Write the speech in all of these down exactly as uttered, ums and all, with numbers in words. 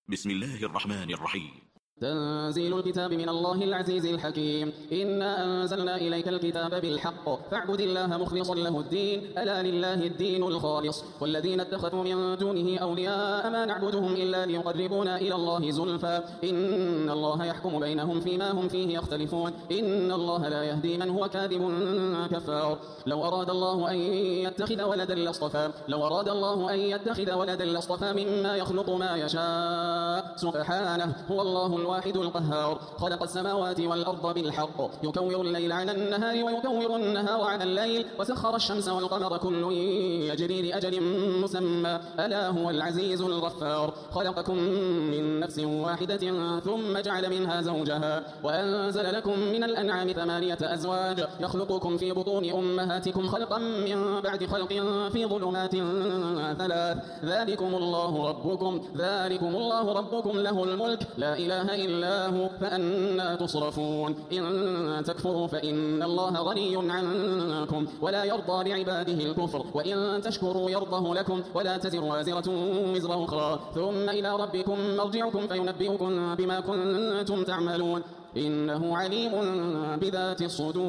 بسم الله الرحمن الرحيم. تنزيل الكتاب من الله العزيز الحكيم. إنا أنزلنا إليك الكتاب بالحق فاعبد الله مخلصا له الدين ألا لله الدين الخالص والذين اتخذوا من دونه أولياء ما نعبدهم إلا ليقربونا إلى الله زلفى إن الله يحكم بينهم فيما هم فيه يختلفون إن الله لا يهدي من هو كاذب كفار. لو أراد الله أن يتخذ ولدا لاصطفى لو أراد الله أن يتخذ ولدا لاصطفى مما يخلق ما يشاء سبحانه هو الله الواحد القهار. خلق السماوات والأرض بالحق يكور الليل على النهار ويكور النهار على الليل وسخر الشمس والقمر كل يجري لأجل مسمى ألا هو العزيز الغفار. خلقكم من نفس واحدة ثم جعل منها زوجها وأنزل لكم من الأنعام ثمانية أزواج يخلقكم في بطون أمهاتكم خلقا من بعد خلق في ظلمات ثلاث ذلكم الله ربكم ذلكم الله ربكم له الملك لا إله إلا هو فأنا تصرفون. إن تكفروا فإن الله غني عنكم ولا يرضى لعباده الكفر وإن تشكروا يرضه لكم ولا تزر وازرة وزر أخرى ثم إلى ربكم مرجعكم فينبئكم بما كنتم تعملون إنه عليم بذات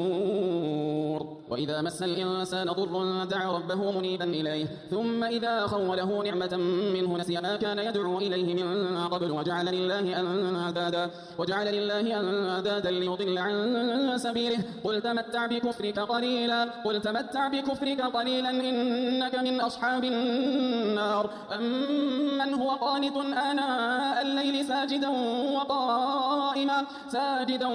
الصدور. وإذا مس الإنسان ضر دعا ربه منيبا إليه ثم إذا خوله نعمة منه نسي ما كان يدعو إليه من قبل وجعل لله أندادا وجعل لله أندادا ليضل عن سبيله قل تمتع بكفرك قليلا قل تمتع بكفرك قليلا إنك من أصحاب النار. أمن هو قانت آناء الليل ساجدا وقائما ساجدا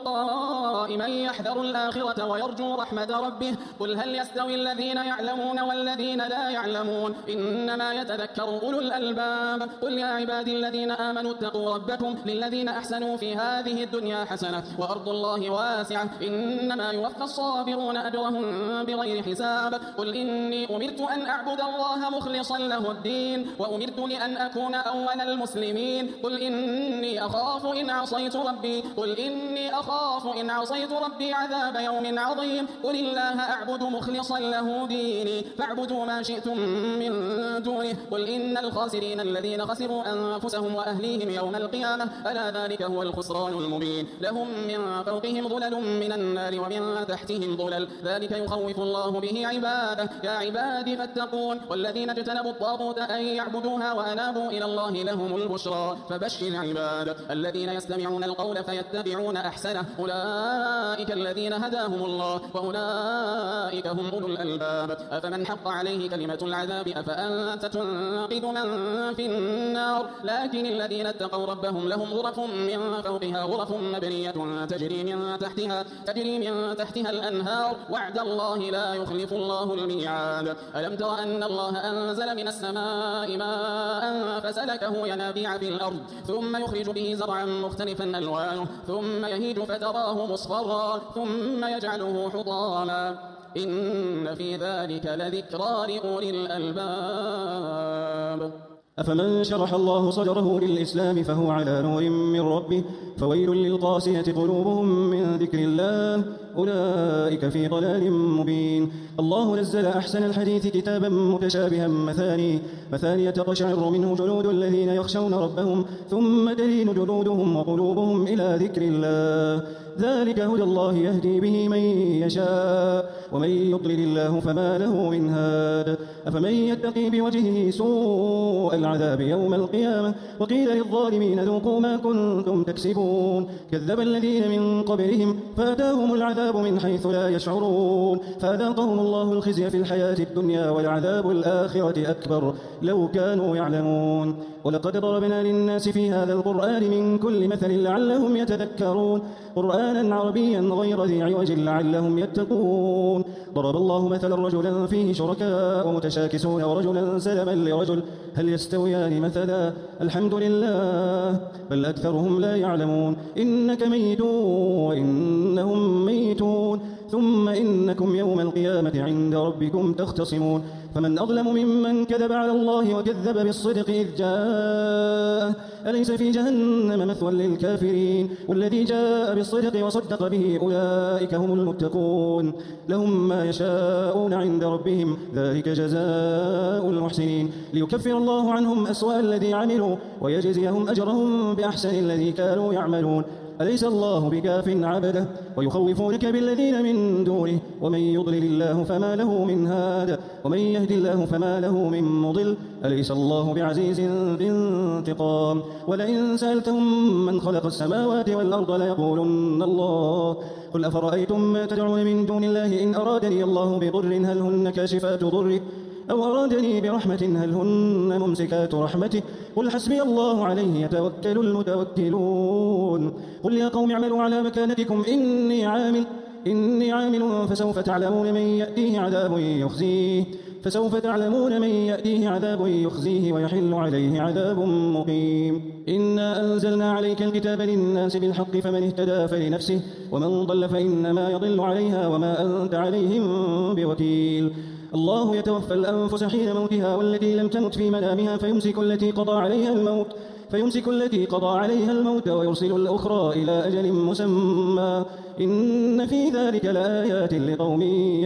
وقائما يحذر الآخرة ويرجو رحمة ربه قل هل يستوي الذين يعلمون والذين لا يعلمون إنما يتذكر أولو الألباب. قل يا عبادي الذين آمنوا اتقوا ربكم للذين أحسنوا في هذه الدنيا حسنة وأرض الله واسعة إنما يوفى الصابرون أجرهم بغير حساب. قل إني أمرت أن أعبد الله مخلصا له الدين وأمرت لأن أكون أول المسلمين. قل إني أخاف إن عصيت ربي قل إني أخاف إن عصيت ربي عذاب يوم عظيم. قل الله أعبد مخلصا له ديني فاعبدوا ما شئتم من دونه. قل إن الخاسرين الذين خسروا أنفسهم وأهليهم يوم القيامة ألا ذلك هو الخسران المبين. لهم من فوقهم ظلل من النار ومن تحتهم ظلل ذلك يخوف الله به عباده. يا عبادي فاتقون والذين اجتنبوا الطاغوت أن يعبدوها وأنابوا إلى الله لهم البشرى فبشر عباد الذين يستمعون القول فيتبعون أحسنه أولئك الذين هداهم الله وأولئك هم أولو الألباب. أفمن حق عليه كلمة العذاب أفأنت تنقذ من في النار. لكن الذين اتقوا ربهم لهم غرف من فوقها غرف مبنية تجري من تحتها تجري من تحتها الأنهار وعد الله لا يخلف الله الميعاد. ألم تر أن الله أنزل من السماء ماء فسلكه ينابيع في الأرض ثم يخرج به زرعا مختلفا ألوانه ثم يهيج فتراه مصفرا ثم يجعله حطاما إن في ذلك لذكرى لأولي الألباب. أفمن شرح الله صدره للإسلام فهو على نور من ربه فويل للقاسية قلوبهم من ذكر الله أولئك في ضلال مبين. الله نزل أحسن الحديث كتابا متشابها مثاني مثانية تقشعر منه جلود الذين يخشون ربهم ثم تلين جلودهم وقلوبهم إلى ذكر الله ذلك هدى الله يهدي به من يشاء ومن يضلل الله فما له من هاد. أفمن يتقي بوجهه سوء العذاب يوم القيامة وقيل للظالمين ذوقوا ما كنتم تكسبون. كذب الذين من قبلهم فأتاهم العذاب من حيث لا يشعرون فأذاقهم الله الخزي في الحياة الدنيا والعذاب الآخرة أكبر لو كانوا يعلمون. ولقد ضربنا للناس في هذا القرآن من كل مثل لعلهم يتذكرون قرآنا عربيا غير ذي عوج لعلهم يتقون. ضرب الله مثلا رجلا فيه شركاء متشاكسون ورجلا سلما لرجل هل يستويان مثلا الحمد لله بل أكثرهم لا يعلمون. إنك ميت وإنهم ميتون ثم إنكم يوم القيامة عند ربكم تختصمون. فمن أظلم ممن كذب على الله وكذب بالصدق إذ جاءه أليس في جهنم مثوى للكافرين والذي جاء بالصدق وصدق به أولئك هم المتقون لهم ما يشاءون عند ربهم ذلك جزاء المحسنين ليكفر الله عنهم أسوأ الذي عملوا ويجزيهم أجرهم بأحسن الذي كانوا يعملون أليس الله بكاف عبده ويخوفونك بالذين من دونه ومن يضلل الله فما له من هاد ومن يهد الله فما له من مضل أليس الله بعزيز ذي انتقام ولئن سألتهم من خلق السماوات والأرض ليقولن الله قل أفرأيتم ما تدعون من دون الله إن أرادني الله بضر هل هن كاشفات ضره أو أرادني برحمة هل هن ممسكات رحمته قل حسبي الله عليه يتوكل المتوكلون قل يا قوم اعملوا على مكانتكم إني عامل إني عامل فسوف تعلمون من يأتيه عذاب يخزيه فسوف تعلمون من يأتيه عذاب يخزيه ويحل عليه عذاب مقيم إنا أنزلنا عليك الكتاب للناس بالحق فمن اهتدى فلنفسه ومن ضل فإنما يضل عليها وما أنت عليهم بوكيل الله يتوفى الأنفس حين موتها والتي لم تمت في منامها فيمسك التي قضى عليها الموت فيمسك التي قضى عليها الموت ويرسل الأخرى إلى أجل مسمى إن في ذلك لآيات لقوم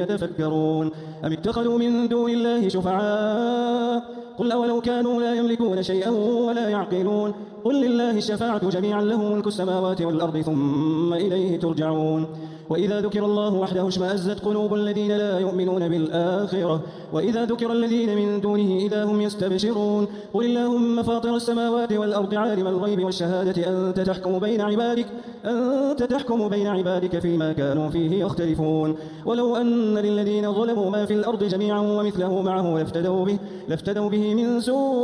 يتفكرون أم اتخذوا من دون الله شفعاء قل أولو كانوا لا يملكون شيئا ولا يعقلون قل لله الشفاعة جميعا له ملك السماوات والأرض ثم إليه ترجعون وإذا ذكر الله وحده اشمأزت قلوب الذين لا يؤمنون بالآخرة وإذا ذكر الذين من دونه إذا هم يستبشرون قل اللهم فاطر السماوات والأرض عالم الغيب والشهادة أنت تحكم بين عبادك أنت تحكم بين عبادك فيما كانوا فيه يختلفون ولو أن للذين ظلموا ما في الأرض جميعا ومثله معه لافتدوا به لافتدوا به من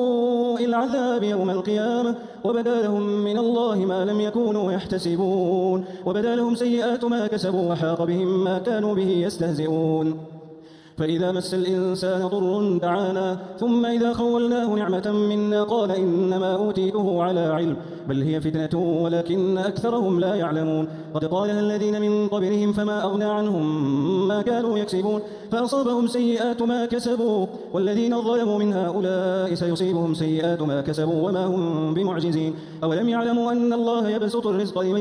سوء العذاب يوم القيامة وبدا لهم من الله ما لم يكونوا يحتسبون وبدا لهم سيئات ما كسبوا وحاق بهم ما كانوا به يستهزئون فإذا مس الإنسان ضر دعانا ثم إذا خولناه نعمة منا قال إنما أوتيته على علم بل هي فتنة ولكن أكثرهم لا يعلمون قد قالها الذين من قبلهم فما أغنى عنهم ما كانوا يكسبون فأصابهم سيئات ما كسبوا والذين ظلموا من هؤلاء سيصيبهم سيئات ما كسبوا وما هم بمعجزين أولم يعلموا أن الله يبسط الرزق لمن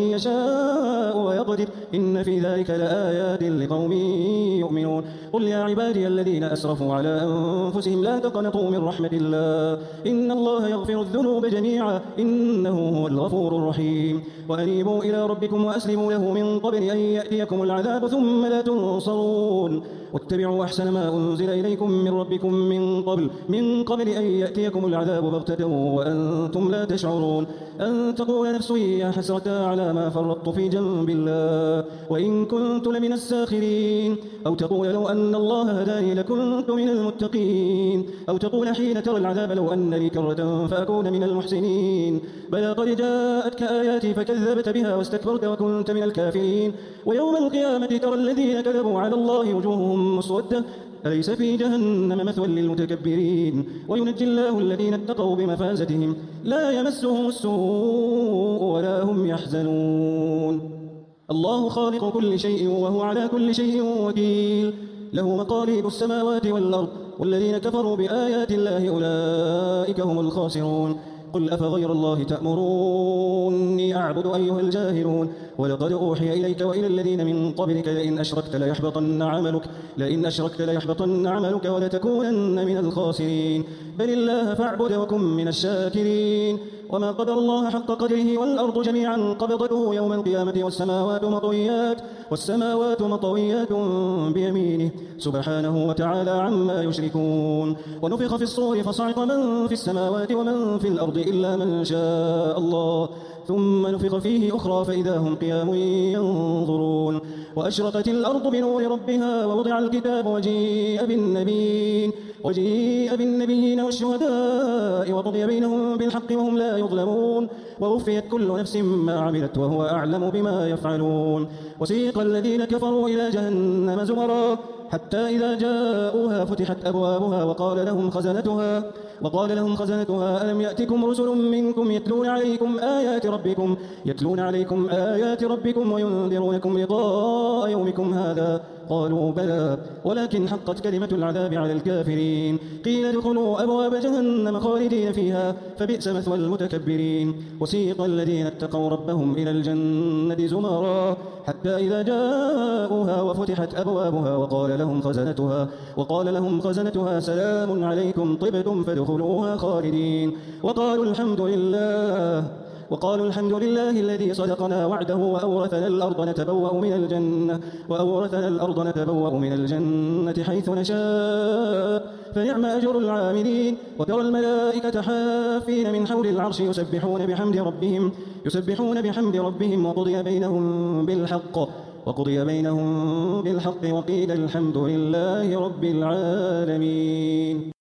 يشاء ويقدر إن في ذلك لآيات لقوم يؤمنون قل يا عبادي الذين أسرفوا على أنفسهم لا تقنطوا من رحمة الله إن الله يغفر الذنوب جميعا إنه هو الغفور الرحيم وأنيبوا إلى ربكم وأسلموا له من قبل أن يأتيكم العذاب ثم لا تنصرون واتبعوا أحسن ما أنزل إليكم من ربكم من قبل من قبل أن يأتيكم العذاب بغتة وأنتم لا تشعرون أن تقول نفس يا حسرة على ما فرطت في جنب الله وإن كنت لمن الساخرين أو تقول لو أن الله هداني لكنت من المتقين أو تقول حين ترى العذاب لو أن لي كرة فأكون من المحسنين بلى قد جاءتك آياتي فكذبت بها واستكبرت وكنت من الكافرين ويوم القيامة ترى الذين كذبوا على الله وجوههم مسودة أليس في جهنم مثوى للمتكبرين وينجي الله الذين اتقوا بمفازتهم لا يمسهم السوء ولا هم يحزنون الله خالق كل شيء وهو على كل شيء وكيل له مقاليد السماوات والأرض والذين كفروا بآيات الله أولئك هم الخاسرون قل أفغير الله تأمروني أعبد أيها الجاهلون ولقد أوحي إليك وإلى الذين من قبلك لئن أشركت ليحبطن عملك لئن أشركت ليحبطن عملك ولتكونن من الخاسرين بل الله فاعبد وكن من الشاكرين وما قدر الله حق قدره والأرض جميعا قبضته يوم القيامة والسماوات مطويات والسماوات مطويات بيمينه سبحانه وتعالى عما يشركون ونفخ في الصور فصعق من في السماوات ومن في الأرض إلا من شاء الله ثم نفخ فيه أخرى فإذا هم قيام ينظرون وأشرقت الأرض بنور ربها ووضع الكتاب وجيء بالنبيين وجيء بالنبيين والشهداء وقضي بينهم بالحق وهم لا يظلمون ووفيت كل نفس ما عملت وهو أعلم بما يفعلون وسيق الذين كفروا إلى جهنم زمرا حتى إذا جاءوها فتحت أبوابها وقال لهم خزنتها وقال لهم خزنتها ألم يأتكم رسل منكم يتلون عليكم آيات ربكم يتلون عليكم آيات ربكم وينذرونكم لقاء يومكم هذا قالوا بلى ولكن حقت كلمة العذاب على الكافرين قيل ادخلوا أبواب جهنم خالدين فيها فبئس مثوى المتكبرين وسيق الذين اتقوا ربهم إلى الجنة زمرا حتى إذا جاءوها وفتحت أبوابها وقال لهم خزنتها وقال لهم خزنتها سلام عليكم طبتم فادخلوها خالدين وقالوا الحمد لله وقالوا الحمد لله الذي صدقنا وعده وأورثنا الأرض نتبوأ من الجنة وأورثنا الأرض نتبوأ من الجنة حيث نشاء فنعم أجر العاملين وترى الملائكة حافين من حول العرش يسبحون بحمد ربهم يسبحون بحمد ربهم وقضي بينهم بالحق وقضي بينهم بالحق وقيل الحمد لله رب العالمين.